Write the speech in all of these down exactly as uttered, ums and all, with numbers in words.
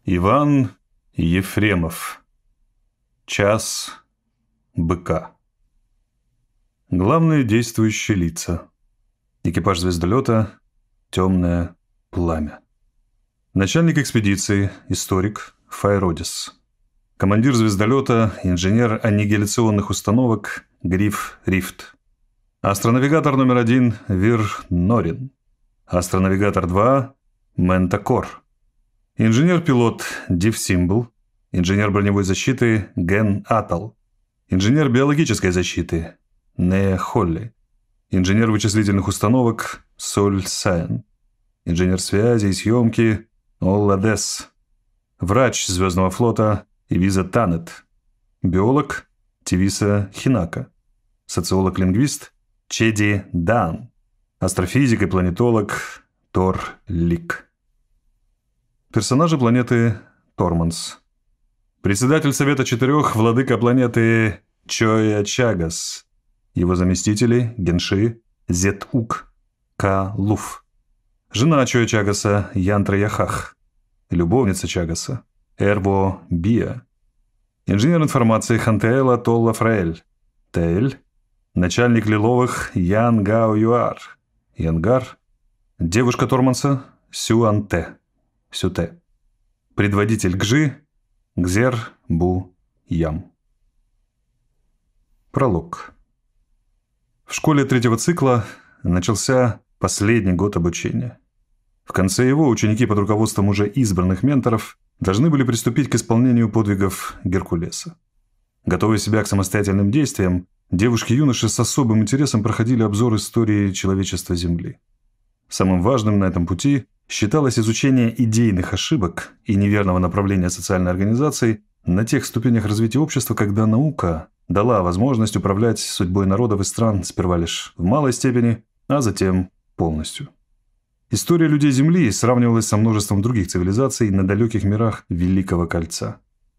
Иван Ефремов. Час быка. Главные действующие лица. Экипаж звездолета «Темное пламя». Начальник экспедиции, историк Файродис. Командир звездолета, инженер аннигиляционных установок Гриф Рифт. Астронавигатор номер один Вир Норин. Астронавигатор два Ментакор. Инженер-пилот Див Симбл. Инженер броневой защиты Ген Атал. Инженер биологической защиты Нея Холли. Инженер вычислительных установок Соль Сайн. Инженер связи и съемки Олла Десс. Врач Звездного флота Ивиза Танет. Биолог Тивиса Хинака. Социолог-лингвист Чеди Дан. Астрофизик и планетолог Тор Лик. Персонажи планеты Торманс. Председатель Совета Четырех, владыка планеты Чоя Чагас. Его заместители Генши Зетук Ка Луф. Жена Чоя Чагаса Янтра Яхах. Любовница Чагаса Эрбо Биа. Инженер информации Хантеэла Толла Фраэль. Теэль. Начальник Лиловых Ян Гао Юар. Янгар. Девушка Торманса Сюанте. Сюте. Предводитель Гжи Гзер Бу Ям. Пролог. В школе третьего цикла начался последний год обучения. В конце его ученики под руководством уже избранных менторов должны были приступить к исполнению подвигов Геркулеса. Готовя себя к самостоятельным действиям, девушки и юноши с особым интересом проходили обзор истории человечества Земли. Самым важным на этом пути считалось изучение идейных ошибок и неверного направления социальной организации на тех ступенях развития общества, когда наука дала возможность управлять судьбой народов и стран сперва лишь в малой степени, а затем полностью. История людей Земли сравнивалась со множеством других цивилизаций на далеких мирах Великого Кольца.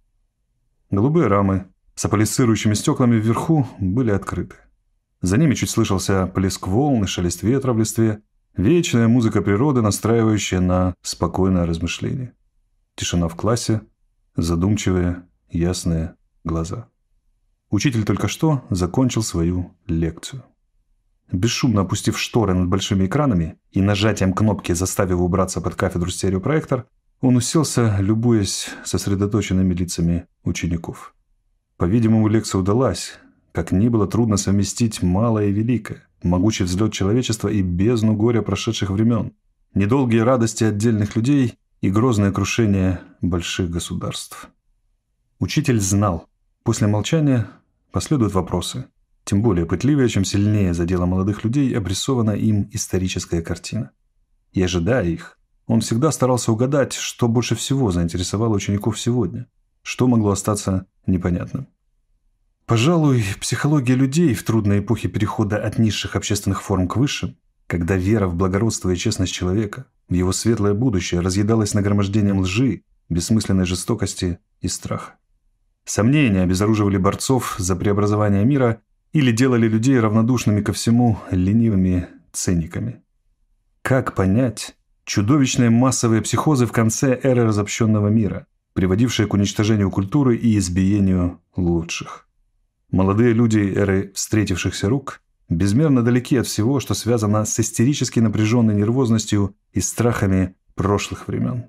Голубые рамы с аполисцирующими стеклами вверху были открыты. За ними чуть слышался плеск волн и шелест ветра в листве, вечная музыка природы, настраивающая на спокойное размышление. Тишина в классе, задумчивые, ясные глаза. Учитель только что закончил свою лекцию. Бесшумно опустив шторы над большими экранами и нажатием кнопки заставив убраться под кафедру стереопроектор, он уселся, любуясь сосредоточенными лицами учеников. По-видимому, лекция удалась. Как ни было трудно совместить малое и великое, могучий взлет человечества и бездну горя прошедших времен, недолгие радости отдельных людей и грозное крушение больших государств. Учитель знал, после молчания последуют вопросы, тем более пытливее, чем сильнее за дело молодых людей обрисована им историческая картина. И ожидая их, он всегда старался угадать, что больше всего заинтересовало учеников сегодня, что могло остаться непонятным. Пожалуй, психология людей в трудной эпохе перехода от низших общественных форм к высшим, когда вера в благородство и честность человека, в его светлое будущее разъедалась нагромождением лжи, бессмысленной жестокости и страха. Сомнения обезоруживали борцов за преобразование мира или делали людей равнодушными ко всему ленивыми циниками. Как понять чудовищные массовые психозы в конце эры разобщенного мира, приводившие к уничтожению культуры и избиению лучших? Молодые люди эры встретившихся рук безмерно далеки от всего, что связано с истерически напряженной нервозностью и страхами прошлых времен.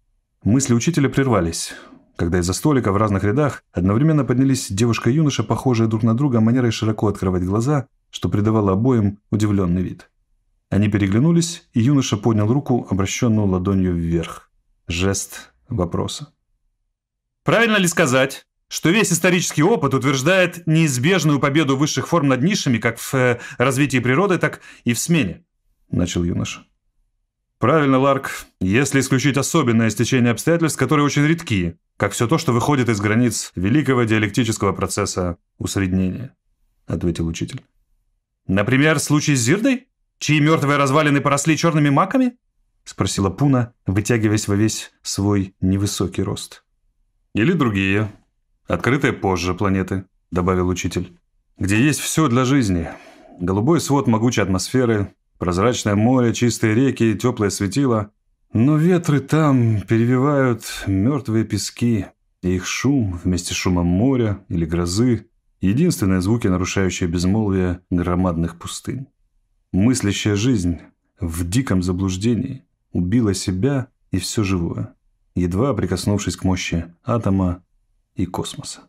Мысли учителя прервались, когда из-за столика в разных рядах одновременно поднялись девушка и юноша, похожие друг на друга манерой широко открывать глаза, что придавало обоим удивленный вид. Они переглянулись, и юноша поднял руку, обращенную ладонью вверх. Жест вопроса. «Правильно ли сказать, что весь исторический опыт утверждает неизбежную победу высших форм над низшими как в э, развитии природы, так и в смене?» – начал юноша. «Правильно, Ларк, если исключить особенное стечение обстоятельств, которые очень редки, как все то, что выходит из границ великого диалектического процесса усреднения», – ответил учитель. «Например, случай с Зирдой, чьи мертвые развалины поросли черными маками?» – спросила Пуна, вытягиваясь во весь свой невысокий рост. «Или другие, открытые позже планеты», – добавил учитель, – «где есть все для жизни. Голубой свод могучей атмосферы, прозрачное море, чистые реки, теплое светило, Но ветры там перевивают мертвые пески, и их шум вместе с шумом моря или грозы – единственные звуки, нарушающие безмолвие громадных пустынь. Мыслящая жизнь в диком заблуждении убила себя и все живое, едва прикоснувшись к мощи атома и космоса.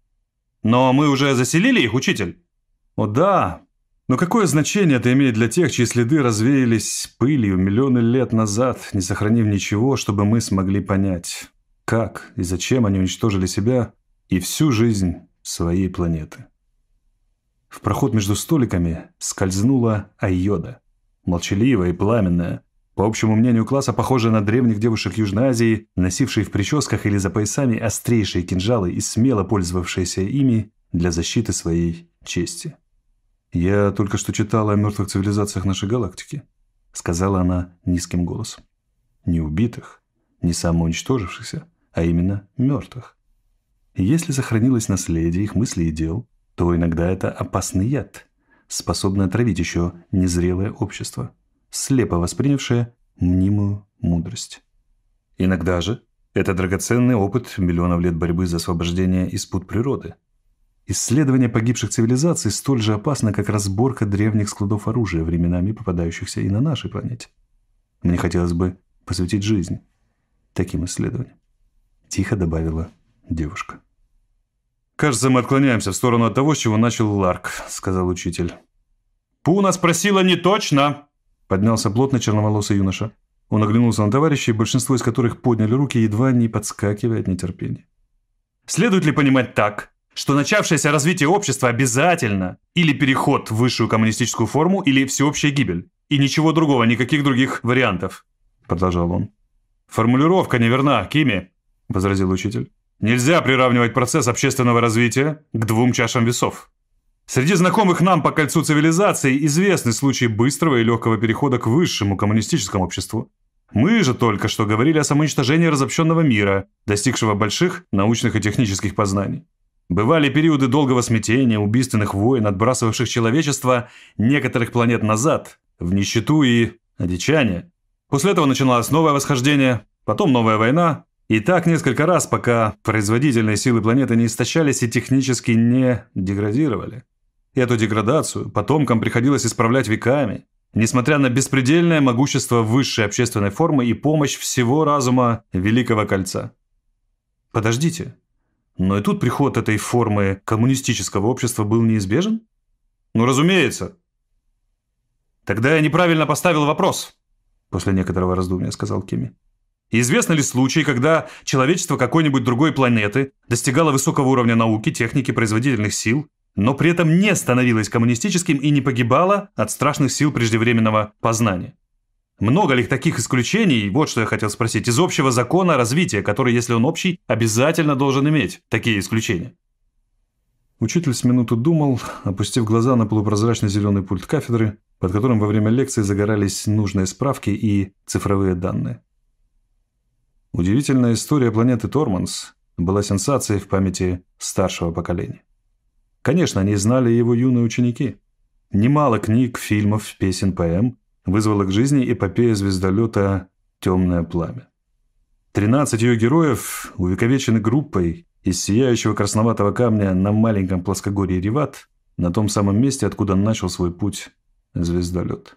«Но мы уже заселили их, учитель?» «О да, но какое значение это имеет для тех, чьи следы развеялись пылью миллионы лет назад, не сохранив ничего, чтобы мы смогли понять, как и зачем они уничтожили себя и всю жизнь своей планеты?» В проход между столиками скользнула Айода, молчаливая и пламенная, по общему мнению класса, похожая на древних девушек Южной Азии, носившие в прическах или за поясами острейшие кинжалы и смело пользовавшиеся ими для защиты своей чести. «Я только что читала о мертвых цивилизациях нашей галактики», — сказала она низким голосом. «Не убитых, не самоуничтожившихся, а именно мертвых. И если сохранилось наследие их мыслей и дел, то иногда это опасный яд, способный отравить еще незрелое общество, слепо воспринявшее мнимую мудрость. Иногда же это драгоценный опыт миллионов лет борьбы за освобождение из пут природы. Исследование погибших цивилизаций столь же опасно, как разборка древних складов оружия, временами попадающихся и на нашей планете. Мне хотелось бы посвятить жизнь таким исследованиям», – тихо добавила девушка. «Кажется, мы отклоняемся в сторону от того, с чего начал Ларк», – сказал учитель. «Пуна спросила не точно!» – поднялся плотно черноволосый юноша. Он оглянулся на товарищей, большинство из которых подняли руки, едва не подскакивая от нетерпения. «Следует ли понимать так, что начавшееся развитие общества обязательно или переход в высшую коммунистическую форму, или всеобщая гибель, и ничего другого, никаких других вариантов?» – продолжал он. «Формулировка неверна, Кими», – возразил учитель. «Нельзя приравнивать процесс общественного развития к двум чашам весов. Среди знакомых нам по кольцу цивилизаций известны случаи быстрого и легкого перехода к высшему коммунистическому обществу. Мы же только что говорили о самоуничтожении разобщенного мира, достигшего больших научных и технических познаний. Бывали периоды долгого смятения, убийственных войн, отбрасывавших человечество некоторых планет назад, в нищету и одичание. После этого начиналось новое восхождение, потом новая война. И так несколько раз, пока производительные силы планеты не истощались и технически не деградировали. Эту деградацию потомкам приходилось исправлять веками, несмотря на беспредельное могущество высшей общественной формы и помощь всего разума Великого Кольца. Подождите, но и тут приход этой формы коммунистического общества был неизбежен? Ну, разумеется. Тогда я неправильно поставил вопрос, после некоторого раздумья сказал Кими. Известны ли случаи, когда человечество какой-нибудь другой планеты достигало высокого уровня науки, техники, производительных сил, но при этом не становилось коммунистическим и не погибало от страшных сил преждевременного познания? Много ли таких исключений, вот что я хотел спросить, из общего закона развития, который, если он общий, обязательно должен иметь такие исключения? Учитель с минуту думал, опустив глаза на полупрозрачный зеленый пульт кафедры, под которым во время лекции загорались нужные справки и цифровые данные. Удивительная история планеты Торманс была сенсацией в памяти старшего поколения. Конечно, они знали его юные ученики. Немало книг, фильмов, песен, поэм вызвала к жизни эпопея звездолета «Темное пламя». Тринадцать ее героев увековечены группой из сияющего красноватого камня на маленьком плоскогорье Риват, на том самом месте, откуда начал свой путь звездолет.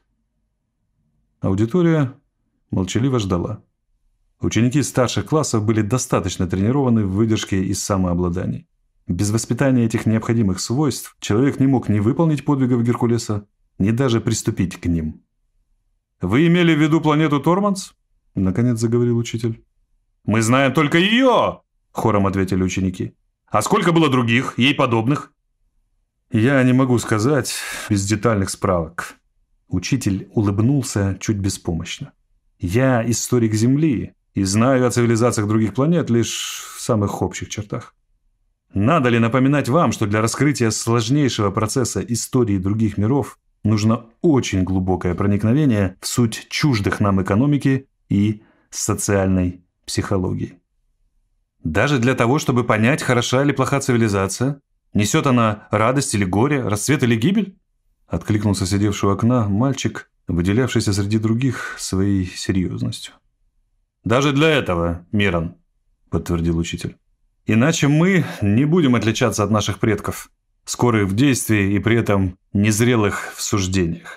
Аудитория молчаливо ждала. Ученики старших классов были достаточно тренированы в выдержке и самообладании. Без воспитания этих необходимых свойств человек не мог ни выполнить подвигов Геркулеса, ни даже приступить к ним. «Вы имели в виду планету Торманс?» – наконец заговорил учитель. «Мы знаем только ее!» – хором ответили ученики. «А сколько было других, ей подобных?» «Я не могу сказать без детальных справок». Учитель улыбнулся чуть беспомощно. «Я историк Земли и знаю о цивилизациях других планет лишь в самых общих чертах. Надо ли напоминать вам, что для раскрытия сложнейшего процесса истории других миров нужно очень глубокое проникновение в суть чуждых нам экономики и социальной психологии? Даже для того, чтобы понять, хороша или плоха цивилизация, несет она радость или горе, расцвет или гибель?» Откликнулся сидевший у окна мальчик, выделявшийся среди других своей серьезностью. Даже для этого, Мирон, подтвердил учитель. Иначе мы не будем отличаться от наших предков, скорых в действии и при этом незрелых в суждениях.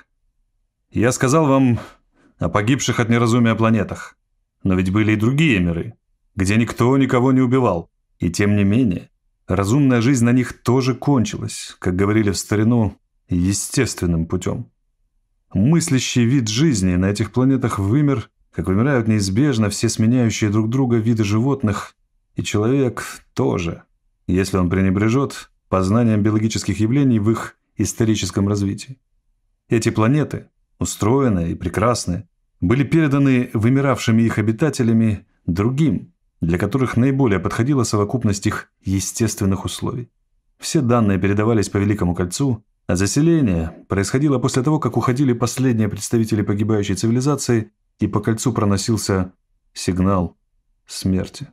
Я сказал вам о погибших от неразумия планетах, но ведь были и другие миры, где никто никого не убивал, и тем не менее разумная жизнь на них тоже кончилась, как говорили в старину, естественным путем. Мыслящий вид жизни на этих планетах вымер, как вымирают неизбежно все сменяющие друг друга виды животных, и человек тоже, если он пренебрежет познанием биологических явлений в их историческом развитии. Эти планеты, устроенные и прекрасные, были переданы вымиравшими их обитателями другим, для которых наиболее подходила совокупность их естественных условий. Все данные передавались по Великому кольцу, а заселение происходило после того, как уходили последние представители погибающей цивилизации, и по кольцу проносился сигнал смерти.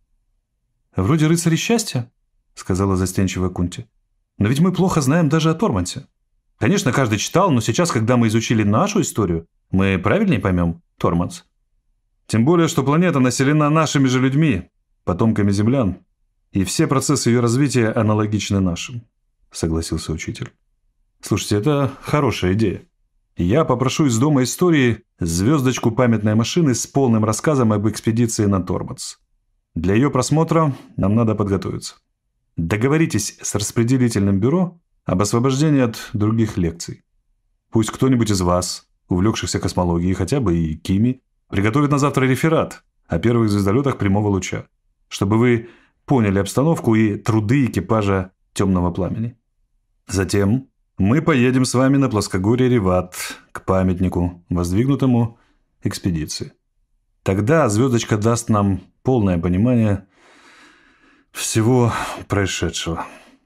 «Вроде рыцарей счастья», — сказала застенчивая Кунти. «Но ведь мы плохо знаем даже о Тормансе. Конечно, каждый читал, но сейчас, когда мы изучили нашу историю, мы правильнее поймем Торманс. Тем более, что планета населена нашими же людьми, потомками землян, и все процессы ее развития аналогичны нашим», — согласился учитель. «Слушайте, это хорошая идея. Я попрошу из Дома истории звездочку памятной машины с полным рассказом об экспедиции на Торманс. Для ее просмотра нам надо подготовиться. Договоритесь с распределительным бюро об освобождении от других лекций. Пусть кто-нибудь из вас, увлекшихся космологией, хотя бы и Кими, приготовит на завтра реферат о первых звездолетах прямого луча, чтобы вы поняли обстановку и труды экипажа «Темного пламени». Затем мы поедем с вами на плоскогорье Реват к памятнику, воздвигнутому экспедиции. Тогда звездочка даст нам полное понимание всего происшедшего.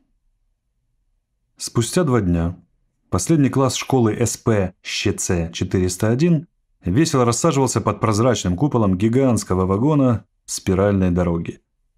Спустя два дня последний класс школы СП ЩЦ четыреста один весело рассаживался под прозрачным куполом гигантского вагона спиральной дороги.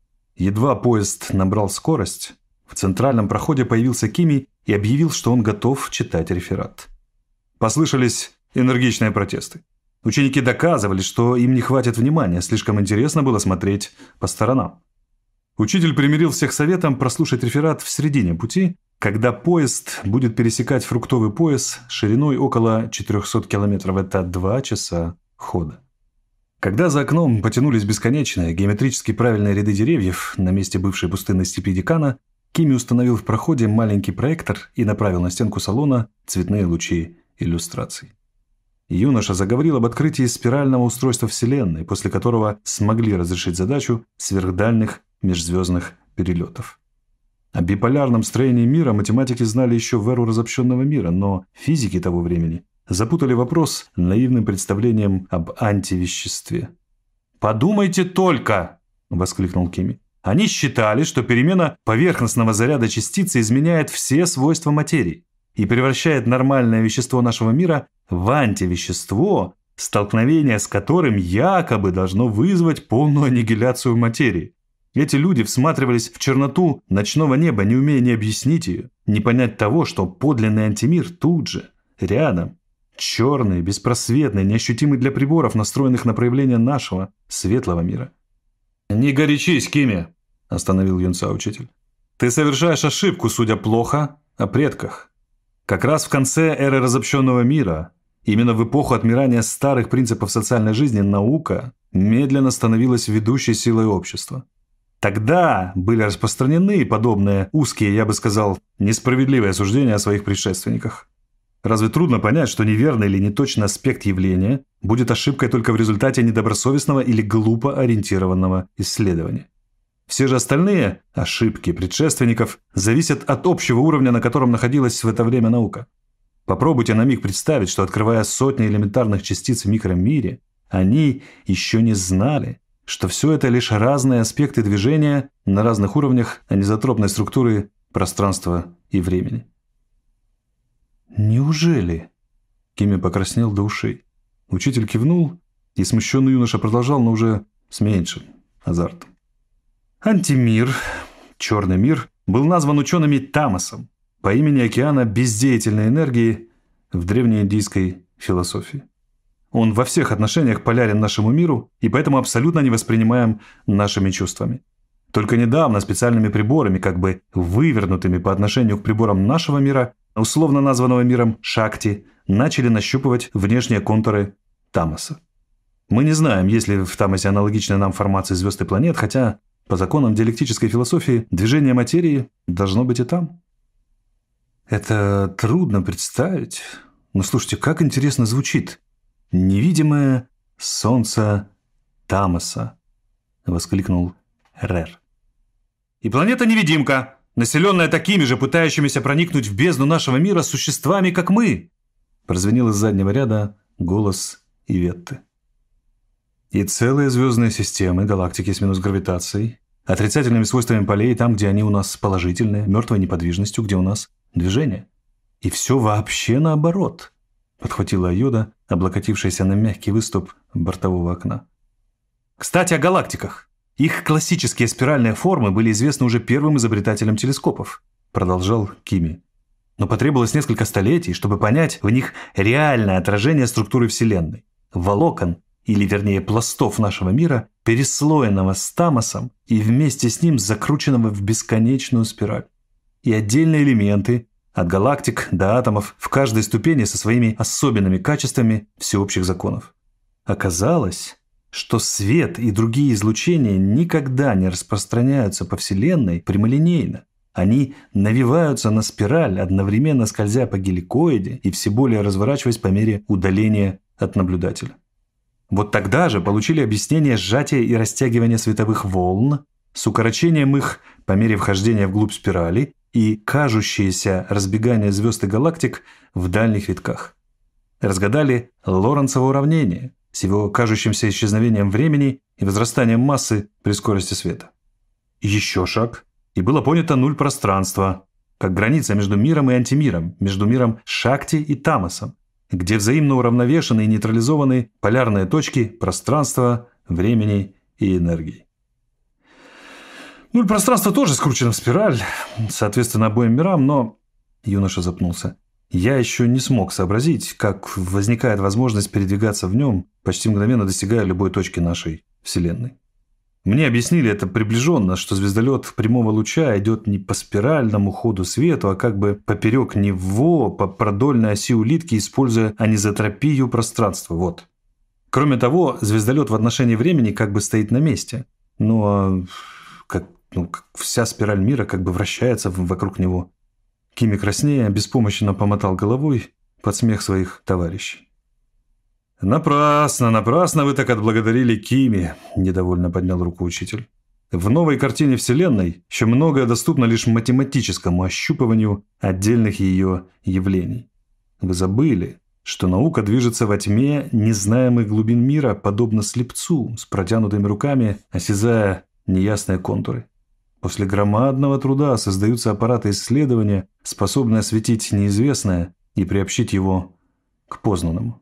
Едва поезд набрал скорость, в центральном проходе появился Кими и объявил, что он готов читать реферат. Послышались энергичные протесты. Ученики доказывали, что им не хватит внимания, слишком интересно было смотреть по сторонам. Учитель примирил всех советом прослушать реферат в середине пути, когда поезд будет пересекать фруктовый пояс шириной около четырехсот километров. Это два часа хода. Когда за окном потянулись бесконечные, геометрически правильные ряды деревьев на месте бывшей пустынной степи Декана, Кими установил в проходе маленький проектор и направил на стенку салона цветные лучи иллюстраций. Юноша заговорил об открытии спирального устройства Вселенной, после которого смогли разрешить задачу сверхдальних межзвездных перелетов. О биполярном строении мира математики знали еще в эру разобщенного мира, но физики того времени запутали вопрос наивным представлением об антивеществе. «Подумайте только!» – воскликнул Кими. «Они считали, что перемена поверхностного заряда частицы изменяет все свойства материи и превращает нормальное вещество нашего мира в антивещество, столкновение с которым якобы должно вызвать полную аннигиляцию материи. Эти люди всматривались в черноту ночного неба, не умея ни объяснить ее, не понять того, что подлинный антимир тут же, рядом, черный, беспросветный, неощутимый для приборов, настроенных на проявление нашего светлого мира». «Не горячись, Кими», – остановил юнца учитель. «Ты совершаешь ошибку, судя плохо, о предках. Как раз в конце эры разобщенного мира, именно в эпоху отмирания старых принципов социальной жизни, наука медленно становилась ведущей силой общества. Тогда были распространены подобные узкие, я бы сказал, несправедливые суждения о своих предшественниках. Разве трудно понять, что неверный или неточный аспект явления будет ошибкой только в результате недобросовестного или глупо ориентированного исследования? Все же остальные ошибки предшественников зависят от общего уровня, на котором находилась в это время наука. Попробуйте на миг представить, что, открывая сотни элементарных частиц в микромире, они еще не знали, что все это лишь разные аспекты движения на разных уровнях анизотропной структуры пространства и времени. «Неужели?» Кими покраснел до ушей. Учитель кивнул, и смущенный юноша продолжал, но уже с меньшим азартом. Антимир, черный мир, был назван учеными Тамосом по имени океана бездеятельной энергии в древнеиндийской философии. Он во всех отношениях полярен нашему миру и поэтому абсолютно не воспринимаем нашими чувствами. Только недавно специальными приборами, как бы вывернутыми по отношению к приборам нашего мира, условно названного миром Шакти, начали нащупывать внешние контуры Тамаса. Мы не знаем, есть ли в Тамасе аналогичная нам формации звезд и планет, хотя по законам диалектической философии движение материи должно быть и там. Это трудно представить, но слушайте, как интересно звучит. «Невидимое солнце Тамаса», — воскликнул Рер. «И планета-невидимка, населенная такими же, пытающимися проникнуть в бездну нашего мира существами, как мы», — прозвенел из заднего ряда голос Иветты. «И целые звездные системы, галактики с минус гравитацией, отрицательными свойствами полей там, где они у нас положительные, мертвой неподвижностью, где у нас движение. И все вообще наоборот», — подхватила Айода, облокотившаяся на мягкий выступ бортового окна. «Кстати, о галактиках. Их классические спиральные формы были известны уже первым изобретателям телескопов», — продолжал Кими. «Но потребовалось несколько столетий, чтобы понять в них реальное отражение структуры Вселенной, волокон, или вернее пластов нашего мира, переслоенного с Тамасом и вместе с ним закрученного в бесконечную спираль. И отдельные элементы, от галактик до атомов, в каждой ступени со своими особенными качествами всеобщих законов. Оказалось, что свет и другие излучения никогда не распространяются по Вселенной прямолинейно. Они навиваются на спираль, одновременно скользя по геликоиде и все более разворачиваясь по мере удаления от наблюдателя. Вот тогда же получили объяснение сжатия и растягивания световых волн с укорочением их по мере вхождения вглубь спирали и кажущееся разбегание звезд и галактик в дальних витках. Разгадали Лоренцово уравнение с его кажущимся исчезновением времени и возрастанием массы при скорости света. Еще шаг, и было понято нуль пространства, как граница между миром и антимиром, между миром Шакти и Тамасом, где взаимно уравновешены и нейтрализованы полярные точки пространства, времени и энергии. Нуль пространства тоже скручено в спираль, соответственно обоим мирам, но... Юноша запнулся. Я еще не смог сообразить, как возникает возможность передвигаться в нем, почти мгновенно достигая любой точки нашей Вселенной. Мне объяснили это приближенно, что звездолет прямого луча идет не по спиральному ходу свету, а как бы поперек него, по продольной оси улитки, используя анизотропию пространства. Вот. Кроме того, звездолет в отношении времени как бы стоит на месте. Но как, ну, как вся спираль мира как бы вращается вокруг него. Кими краснея беспомощно помотал головой под смех своих товарищей. «Напрасно, напрасно вы так отблагодарили Кими», – недовольно поднял руку учитель. «В новой картине Вселенной еще многое доступно лишь математическому ощупыванию отдельных ее явлений. Вы забыли, что наука движется во тьме незнаемых глубин мира, подобно слепцу, с протянутыми руками, осязая неясные контуры. После громадного труда создаются аппараты исследования, способные осветить неизвестное и приобщить его к познанному».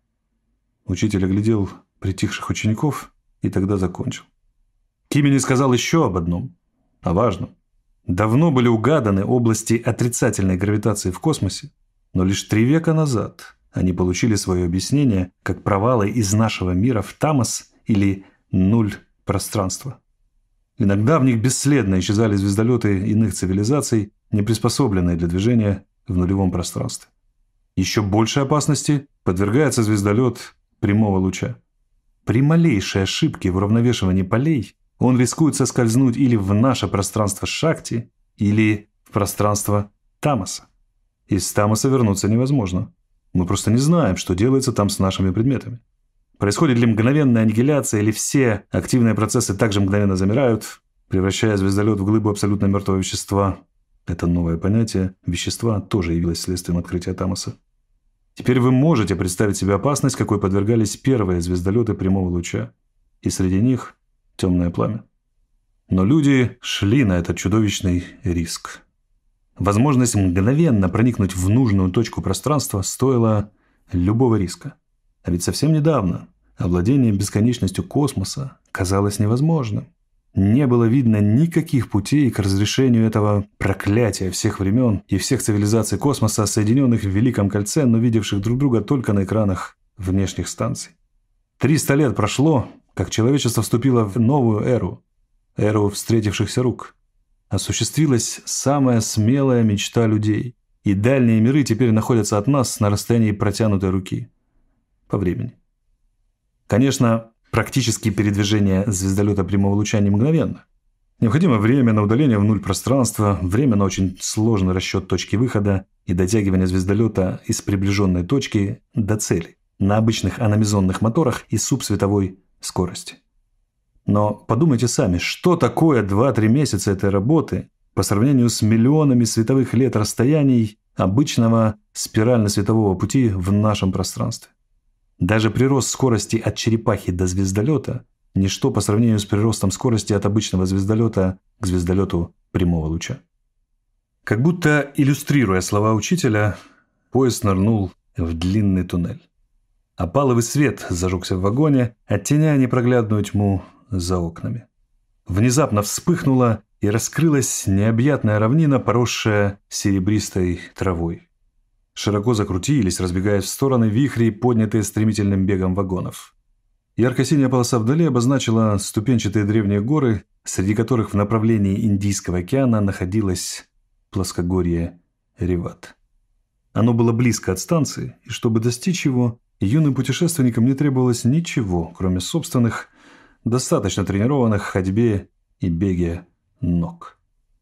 Учитель оглядел притихших учеников и тогда закончил. Кими не сказал еще об одном, о важном. Давно были угаданы области отрицательной гравитации в космосе, но лишь три века назад они получили свое объяснение как провалы из нашего мира в Тамас или нуль пространства. Иногда в них бесследно исчезали звездолеты иных цивилизаций, не приспособленные для движения в нулевом пространстве. Еще большей опасности подвергается звездолет прямого луча. При малейшей ошибке в уравновешивании полей он рискует соскользнуть или в наше пространство Шакти, или в пространство Тамаса. Из Тамаса вернуться невозможно. Мы просто не знаем, что делается там с нашими предметами. Происходит ли мгновенная аннигиляция, или все активные процессы также мгновенно замирают, превращая звездолет в глыбу абсолютно мертвого вещества. Это новое понятие вещества тоже явилось следствием открытия Тамаса. Теперь вы можете представить себе опасность, какой подвергались первые звездолеты прямого луча. И среди них темное пламя. Но люди шли на этот чудовищный риск. Возможность мгновенно проникнуть в нужную точку пространства стоила любого риска. А ведь совсем недавно овладение бесконечностью космоса казалось невозможным. Не было видно никаких путей к разрешению этого проклятия всех времен и всех цивилизаций космоса, соединенных в Великом Кольце, но видевших друг друга только на экранах внешних станций. Триста лет прошло, как человечество вступило в новую эру, эру встретившихся рук. Осуществилась самая смелая мечта людей, и дальние миры теперь находятся от нас на расстоянии протянутой руки. По времени. Конечно, практические передвижения звездолета прямого луча не мгновенно. Необходимо время на удаление в нуль пространства, время на очень сложный расчет точки выхода и дотягивание звездолета из приближенной точки до цели на обычных аномизонных моторах и субсветовой скорости. Но подумайте сами, что такое два-три месяца этой работы по сравнению с миллионами световых лет расстояний обычного спирально-светового пути в нашем пространстве. Даже прирост скорости от черепахи до звездолета – ничто по сравнению с приростом скорости от обычного звездолета к звездолету прямого луча. Как будто иллюстрируя слова учителя, поезд нырнул в длинный туннель. Опаловый свет зажегся в вагоне, оттеняя непроглядную тьму за окнами. Внезапно вспыхнула и раскрылась необъятная равнина, поросшая серебристой травой. Широко закрутились, разбегаясь в стороны вихри, поднятые стремительным бегом вагонов. Ярко-синяя полоса вдали обозначила ступенчатые древние горы, среди которых в направлении Индийского океана находилось плоскогорье Реват. Оно было близко от станции, и чтобы достичь его, юным путешественникам не требовалось ничего, кроме собственных, достаточно тренированных в ходьбе и беге ног.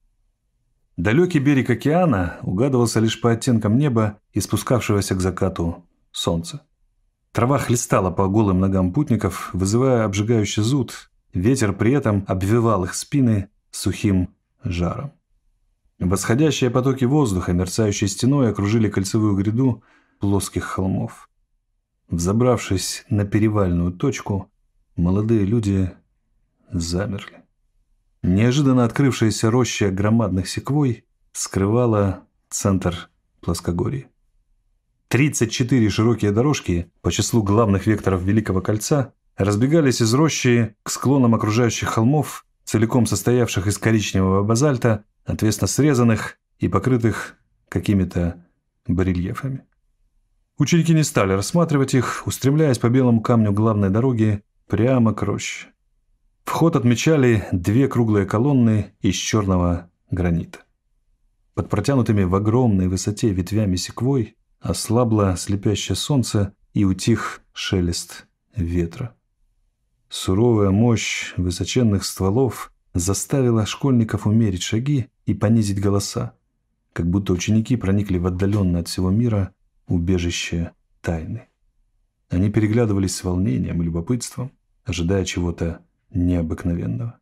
Далекий берег океана угадывался лишь по оттенкам неба и спускавшегося к закату солнца. Трава хлестала по голым ногам путников, вызывая обжигающий зуд. Ветер при этом обвивал их спины сухим жаром. Восходящие потоки воздуха, мерцающей стеной, окружили кольцевую гряду плоских холмов. Взобравшись на перевальную точку, молодые люди замерли. Неожиданно открывшаяся роща громадных секвой скрывала центр плоскогорья. тридцать четыре широкие дорожки по числу главных векторов Великого Кольца разбегались из рощи к склонам окружающих холмов, целиком состоявших из коричневого базальта, отвесно срезанных и покрытых какими-то барельефами. Ученики не стали рассматривать их, устремляясь по белому камню главной дороги прямо к роще. Вход отмечали две круглые колонны из черного гранита. Под протянутыми в огромной высоте ветвями секвой ослабло слепящее солнце и утих шелест ветра. Суровая мощь высоченных стволов заставила школьников умерить шаги и понизить голоса, как будто ученики проникли в отдаленное от всего мира убежище тайны. Они переглядывались с волнением и любопытством, ожидая чего-то необыкновенного.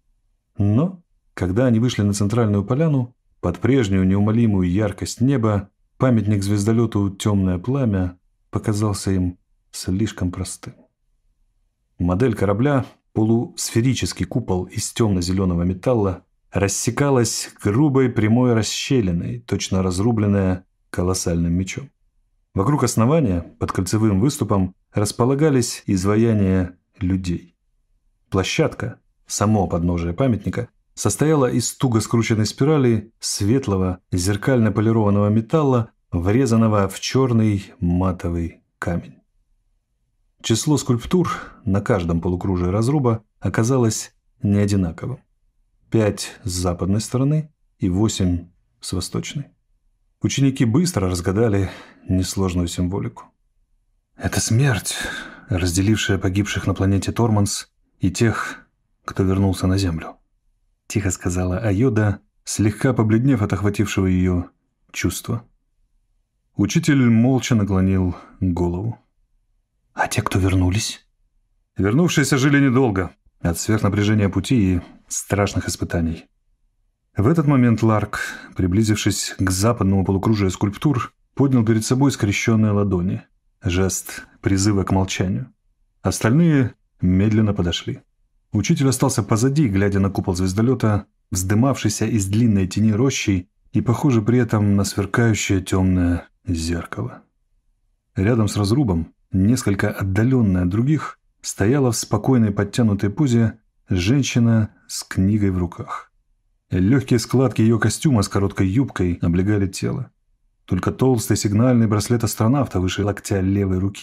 Но, когда они вышли на центральную поляну, под прежнюю неумолимую яркость неба, памятник звездолету «Темное пламя» показался им слишком простым. Модель корабля, полусферический купол из темно-зеленого металла, рассекалась грубой прямой расщелиной, точно разрубленная колоссальным мечом. Вокруг основания, под кольцевым выступом, располагались изваяния людей. Площадка, само подножие памятника, состояла из туго скрученной спирали светлого зеркально-полированного металла, врезанного в черный матовый камень. Число скульптур на каждом полукружии разруба оказалось неодинаковым. Пять с западной стороны и восемь с восточной. Ученики быстро разгадали несложную символику. Это смерть, разделившая погибших на планете Торманс и тех, кто вернулся на Землю. Тихо сказала Айода, слегка побледнев от охватившего ее чувства. Учитель молча наклонил голову. «А те, кто вернулись?» Вернувшиеся жили недолго, от сверхнапряжения пути и страшных испытаний. В этот момент Ларк, приблизившись к западному полукружию скульптур, поднял перед собой скрещенные ладони. Жест призыва к молчанию. Остальные медленно подошли. Учитель остался позади, глядя на купол звездолета, вздымавшийся из длинной тени рощи и, похоже, при этом на сверкающее темное зеркало. Рядом с разрубом, несколько отдаленная от других, стояла в спокойной подтянутой позе женщина с книгой в руках. Легкие складки ее костюма с короткой юбкой облегали тело. Только толстый сигнальный браслет астронавта выше локтя левой руки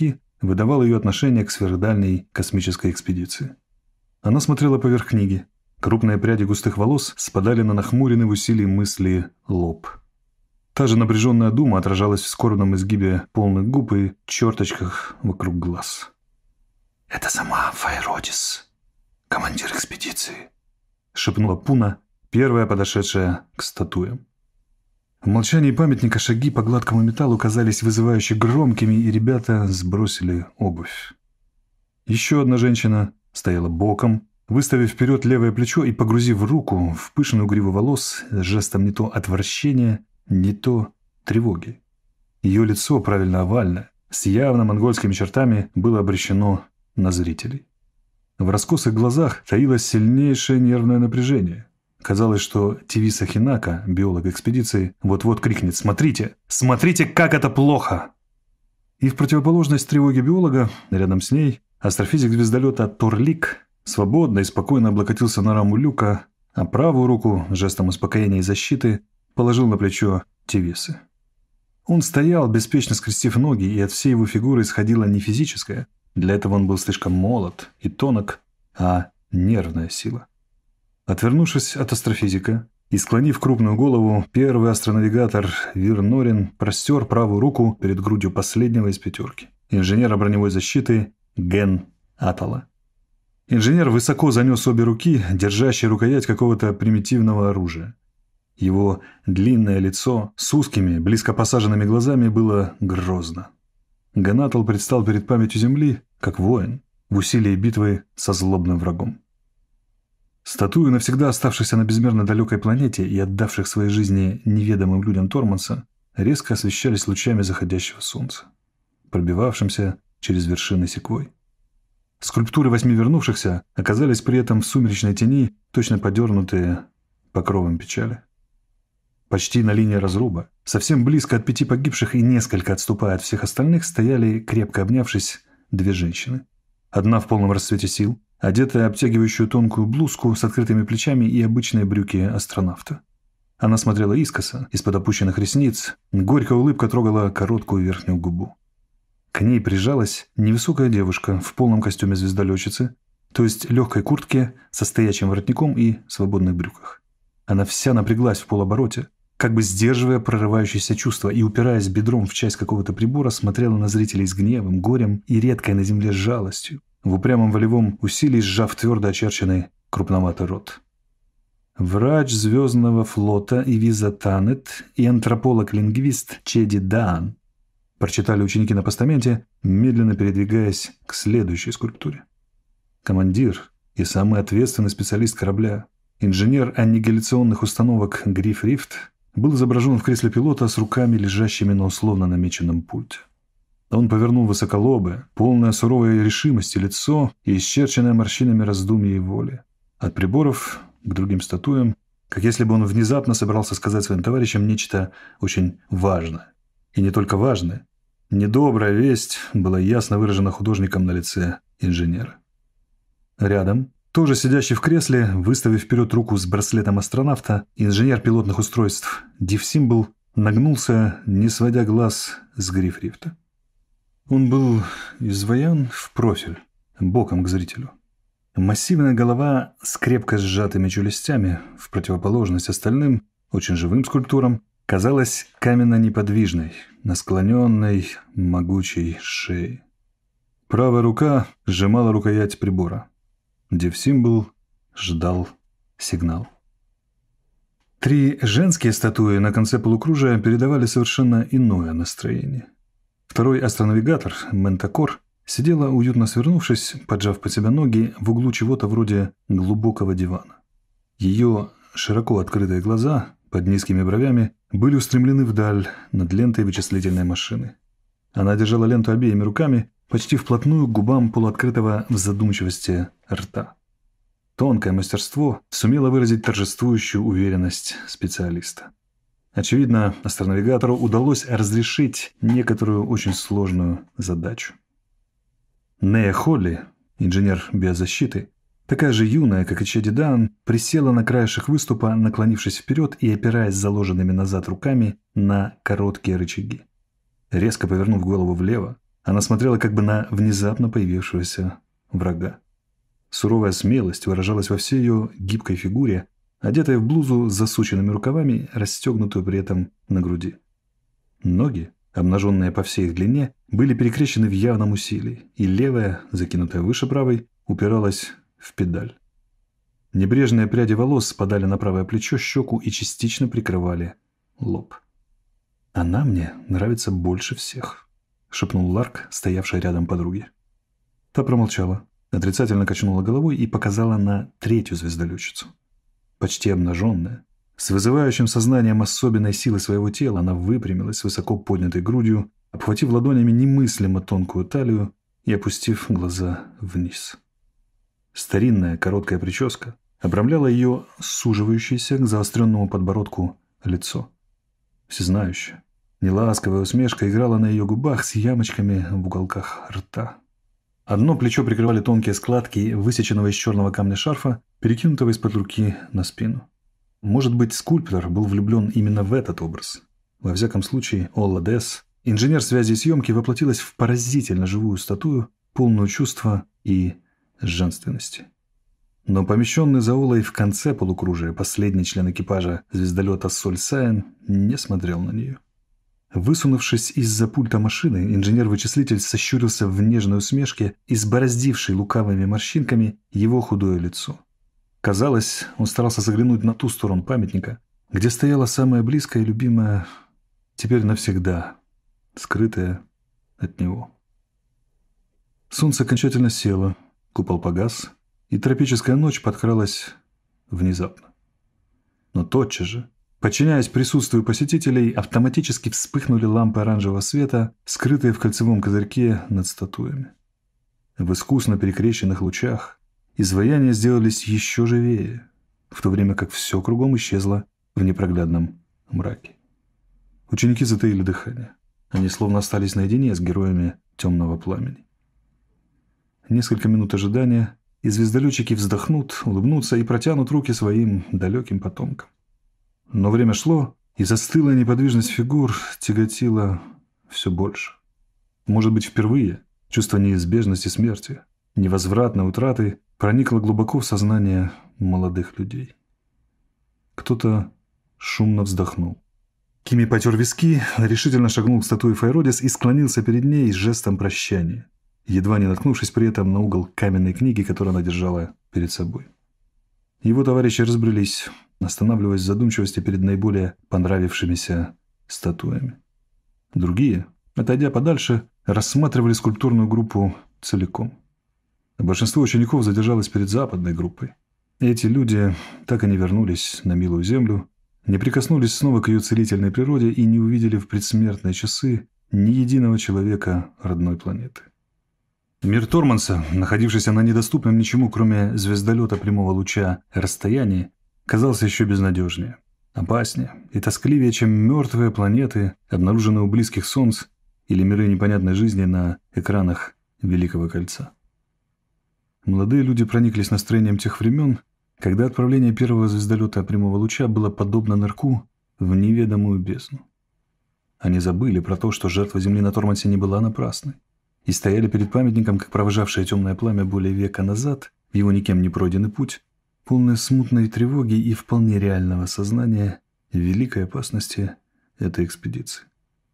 выдавал ее отношение к сверхдальней космической экспедиции. Она смотрела поверх книги. Крупные пряди густых волос спадали на нахмуренный в усилии мысли лоб. Та же напряженная дума отражалась в скорбном изгибе полных губ и черточках вокруг глаз. «Это сама Файродис, командир экспедиции», — шепнула Пуна, первая подошедшая к статуям. В молчании памятника шаги по гладкому металлу казались вызывающе громкими, и ребята сбросили обувь. Еще одна женщина стояла боком, выставив вперед левое плечо и погрузив руку в пышную гриву волос с жестом не то отвращения, не то тревоги. Ее лицо, правильно овальное, с явно монгольскими чертами, было обращено на зрителей. В раскосых глазах таилось сильнейшее нервное напряжение. Казалось, что Тивиса Хинака, биолог экспедиции, вот-вот крикнет «Смотрите! Смотрите, как это плохо!» И в противоположность тревоге биолога, рядом с ней, астрофизик звездолета Торлик свободно и спокойно облокотился на раму люка, а правую руку, жестом успокоения и защиты, положил на плечо Тивисы. Он стоял, беспечно скрестив ноги, и от всей его фигуры исходила не физическая, для этого он был слишком молод и тонок, а нервная сила. Отвернувшись от астрофизика и склонив крупную голову, первый астронавигатор Вир Норин простер правую руку перед грудью последнего из пятерки, инженера броневой защиты Ген Атала. Инженер высоко занес обе руки, держащие рукоять какого-то примитивного оружия. Его длинное лицо с узкими, близко посаженными глазами было грозно. Ген Атал предстал перед памятью Земли, как воин, в усилии битвы со злобным врагом. Статуи, навсегда оставшихся на безмерно далекой планете и отдавших своей жизни неведомым людям Торманса, резко освещались лучами заходящего солнца, пробивавшимся через вершины секвой. Скульптуры восьми вернувшихся оказались при этом в сумеречной тени, точно подернутые покровом печали. Почти на линии разруба, совсем близко от пяти погибших и несколько отступая от всех остальных, стояли, крепко обнявшись, две женщины. Одна в полном расцвете сил, одетая обтягивающую тонкую блузку с открытыми плечами и обычные брюки астронавта. Она смотрела искоса, из-под опущенных ресниц, горькая улыбка трогала короткую верхнюю губу. К ней прижалась невысокая девушка в полном костюме звездолетчицы, то есть легкой куртке со стоячим воротником и свободных брюках. Она вся напряглась в полобороте, как бы сдерживая прорывающиеся чувства, и, упираясь бедром в часть какого-то прибора, смотрела на зрителей с гневом, горем и редкой на земле жалостью, в упрямом волевом усилии сжав твердо очерченный крупноватый рот. Врач Звездного флота Ивиза Танет и антрополог-лингвист Чеди Даан, прочитали ученики на постаменте, медленно передвигаясь к следующей скульптуре. Командир и самый ответственный специалист корабля, инженер аннигиляционных установок Гриф Рифт, был изображен в кресле пилота с руками, лежащими на условно намеченном пульте. Он повернул высоколобое, полное суровой решимости лицо и исчерченное морщинами раздумья и воли. От приборов к другим статуям, как если бы он внезапно собирался сказать своим товарищам нечто очень важное. И не только важное. Недобрая весть была ясно выражена художником на лице инженера. Рядом, тоже сидящий в кресле, выставив вперед руку с браслетом астронавта, инженер пилотных устройств Див-Симбл нагнулся, не сводя глаз с Гриф Рифта. Он был изваян в профиль, боком к зрителю. Массивная голова с крепко сжатыми челюстями, в противоположность остальным, очень живым скульптурам, казалась каменно-неподвижной, на склоненной, могучей шее. Правая рука сжимала рукоять прибора. Див-Симбл ждал сигнал. Три женские статуи на конце полукружия передавали совершенно иное настроение. Второй астронавигатор, Ментакор, сидела, уютно свернувшись, поджав под себя ноги, в углу чего-то вроде глубокого дивана. Ее широко открытые глаза под низкими бровями были устремлены вдаль над лентой вычислительной машины. Она держала ленту обеими руками, почти вплотную к губам полуоткрытого в задумчивости рта. Тонкое мастерство сумело выразить торжествующую уверенность специалиста. Очевидно, астронавигатору удалось разрешить некоторую очень сложную задачу. Нея Холли, инженер биозащиты, такая же юная, как и Чеди Даан, присела на краешек выступа, наклонившись вперед и опираясь заложенными назад руками на короткие рычаги. Резко повернув голову влево, Она смотрела как бы на внезапно появившегося врага. Суровая смелость выражалась во всей ее гибкой фигуре, одетая в блузу с засученными рукавами, расстегнутую при этом на груди. Ноги, обнаженные по всей их длине, были перекрещены в явном усилии, и левая, закинутая выше правой, упиралась в педаль. Небрежные пряди волос спадали на правое плечо, щеку и частично прикрывали лоб. «Она мне нравится больше всех», — шепнул Ларк, стоявший рядом подруге. Та промолчала, отрицательно качнула головой и показала на третью звездолетчицу. Почти обнаженная, с вызывающим сознанием особенной силы своего тела, она выпрямилась с высоко поднятой грудью, обхватив ладонями немыслимо тонкую талию и опустив глаза вниз. Старинная короткая прическа обрамляла ее суживающееся к заостренному подбородку лицо. Всезнающая, неласковая усмешка играла на ее губах с ямочками в уголках рта. Одно плечо прикрывали тонкие складки высеченного из черного камня шарфа, перекинутого из-под руки на спину. Может быть, скульптор был влюблен именно в этот образ. Во всяком случае, Олла Десс, инженер связи и съемки, воплотилась в поразительно живую статую, полную чувства и женственности. Но помещенный за Олой в конце полукружия последний член экипажа звездолета Соль Сайн не смотрел на нее. Высунувшись из-за пульта машины, инженер-вычислитель сощурился в нежной усмешке, избороздившей лукавыми морщинками его худое лицо. Казалось, он старался заглянуть на ту сторону памятника, где стояла самая близкая и любимая, теперь навсегда, скрытая от него. Солнце окончательно село, купол погас, и тропическая ночь подкралась внезапно. Но тотчас же, подчиняясь присутствию посетителей, автоматически вспыхнули лампы оранжевого света, скрытые в кольцевом козырьке над статуями. В искусно перекрещенных лучах изваяния сделались еще живее, в то время как все кругом исчезло в непроглядном мраке. Ученики затаили дыхание. Они словно остались наедине с героями темного пламени. Несколько минут ожидания, и звездолетчики вздохнут, улыбнутся и протянут руки своим далеким потомкам. Но время шло, и застылая неподвижность фигур тяготила все больше. Может быть, впервые чувство неизбежности смерти, невозвратной утраты проникло глубоко в сознание молодых людей. Кто-то шумно вздохнул. Кими потер виски, решительно шагнул к статуе Фейродис и склонился перед ней с жестом прощания, едва не наткнувшись при этом на угол каменной книги, которую она держала перед собой. Его товарищи разбрелись, останавливаясь в задумчивости перед наиболее понравившимися статуями. Другие, отойдя подальше, рассматривали скульптурную группу целиком. Большинство учеников задержалось перед западной группой. Эти люди так и не вернулись на милую землю, не прикоснулись снова к ее целительной природе и не увидели в предсмертные часы ни единого человека родной планеты. Мир Торманса, находившийся на недоступном ничему, кроме звездолета прямого луча, расстоянии, казался еще безнадежнее, опаснее и тоскливее, чем мертвые планеты, обнаруженные у близких солнц или миры непонятной жизни на экранах Великого Кольца. Молодые люди прониклись настроением тех времен, когда отправление первого звездолета прямого луча было подобно нырку в неведомую бездну. Они забыли про то, что жертва Земли на Тормансе не была напрасной, и стояли перед памятником, как провожавшее темное пламя более века назад, в его никем не пройденный путь, полное смутной тревоги и вполне реального сознания великой опасности этой экспедиции.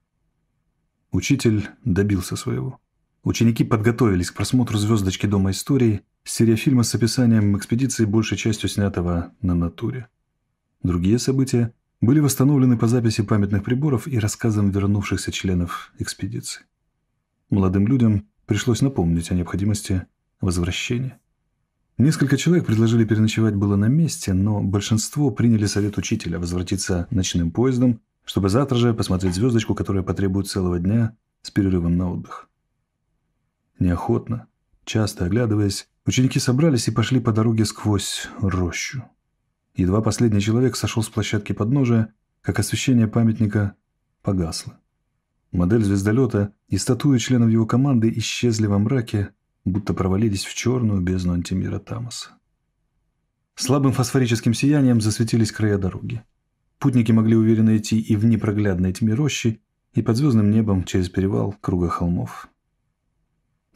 Учитель добился своего. Ученики подготовились к просмотру «Звездочки Дома истории», серия фильма с описанием экспедиции, большей частью снятого на натуре. Другие события были восстановлены по записи памятных приборов и рассказам вернувшихся членов экспедиции. Молодым людям пришлось напомнить о необходимости возвращения. Несколько человек предложили переночевать было на месте, но большинство приняли совет учителя возвратиться ночным поездом, чтобы завтра же посмотреть звездочку, которая потребует целого дня с перерывом на отдых. Неохотно, часто оглядываясь, ученики собрались и пошли по дороге сквозь рощу. Едва последний человек сошел с площадки подножия, как освещение памятника погасло. Модель звездолета и статуи членов его команды исчезли во мраке, будто провалились в черную бездну антимира Тамоса. Слабым фосфорическим сиянием засветились края дороги. Путники могли уверенно идти и в непроглядной тьме рощи, и под звездным небом через перевал круга холмов.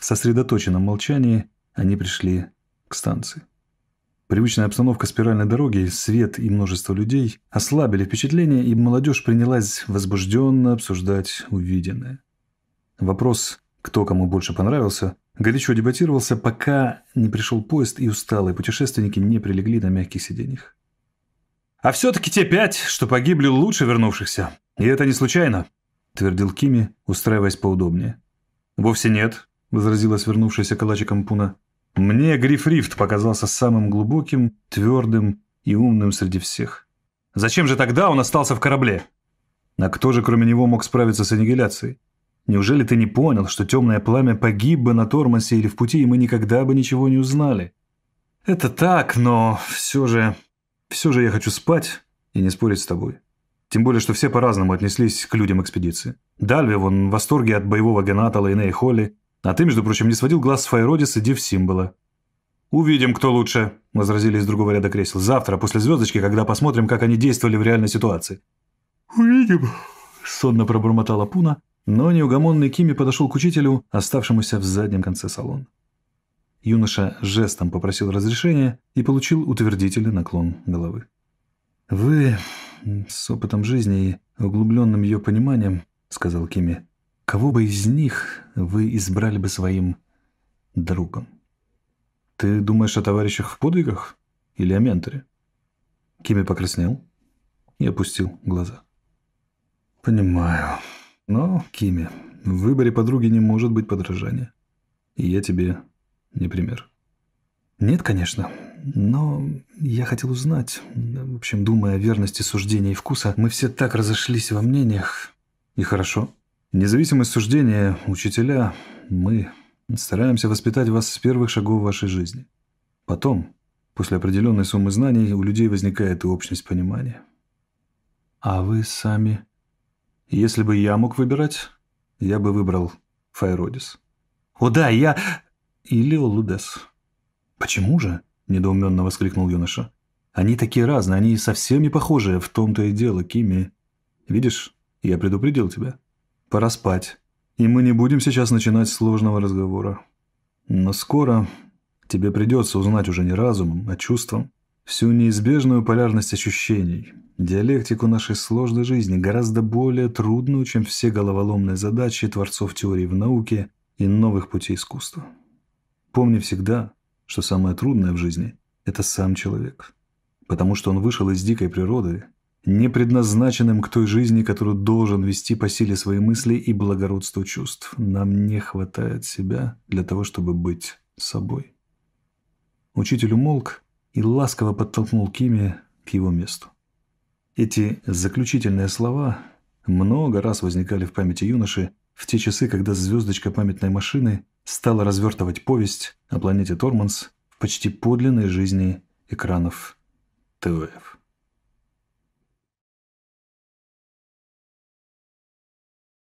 В сосредоточенном молчании они пришли к станции. Привычная обстановка спиральной дороги, свет и множество людей ослабили впечатление, и молодежь принялась возбужденно обсуждать увиденное. Вопрос, кто кому больше понравился, горячо дебатировался, пока не пришел поезд, и усталые путешественники не прилегли на мягких сиденьях. «А все-таки те пять, что погибли, лучше вернувшихся. И это не случайно», — твердил Кими, устраиваясь поудобнее. «Вовсе нет», — возразила свернувшаяся калачиком Пуна. «Мне Гриф Рифт показался самым глубоким, твердым и умным среди всех. Зачем же тогда он остался в корабле? А кто же кроме него мог справиться с аннигиляцией? Неужели ты не понял, что темное пламя погиб бы на Тормосе или в пути, и мы никогда бы ничего не узнали? Это так, но все же... Все же я хочу спать и не спорить с тобой. Тем более, что все по-разному отнеслись к людям экспедиции. Дальви, вон, в восторге от боевого Гената, Лейне и Холли. А ты, между прочим, не сводил глаз с Файродис и Див Симбола. «Увидим, кто лучше», — возразили из другого ряда кресел. «Завтра, после звездочки, когда посмотрим, как они действовали в реальной ситуации». «Увидим», — сонно пробормотала Пуна, но неугомонный Кими подошел к учителю, оставшемуся в заднем конце салона. Юноша жестом попросил разрешения и получил утвердительный наклон головы. «Вы с опытом жизни и углубленным ее пониманием, — сказал Кими, — кого бы из них вы избрали бы своим другом? Ты думаешь о товарищах в подвигах или о менторе?» Кими покраснел и опустил глаза. «Понимаю. Но, Кими, в выборе подруги не может быть подражания. И я тебе не пример». «Нет, конечно. Но я хотел узнать. В общем, думая о верности суждения и вкуса, мы все так разошлись во мнениях. И хорошо. Независимость суждения, учителя, мы стараемся воспитать вас с первых шагов вашей жизни. Потом, после определенной суммы знаний, у людей возникает и общность понимания. А вы сами? Если бы я мог выбирать, я бы выбрал Файродис. О да, я... Или Олудес. Почему же? Недоуменно воскликнул юноша. Они такие разные, они совсем не похожи, в том-то и дело, Кими. Видишь, я предупредил тебя. Пора спать. И мы не будем сейчас начинать сложного разговора. Но скоро тебе придется узнать уже не разумом, а чувством всю неизбежную полярность ощущений, диалектику нашей сложной жизни, гораздо более трудную, чем все головоломные задачи творцов теории в науке и новых путей искусства. Помни всегда, что самое трудное в жизни – это сам человек, потому что он вышел из дикой природы, не предназначенным к той жизни, которую должен вести по силе своей мысли и благородству чувств. Нам не хватает себя для того, чтобы быть собой. Учитель умолк и ласково подтолкнул Кими к его месту. Эти заключительные слова много раз возникали в памяти юноши в те часы, когда звездочка памятной машины стала развертывать повесть о планете Торманс в почти подлинной жизни экранов ТВФ.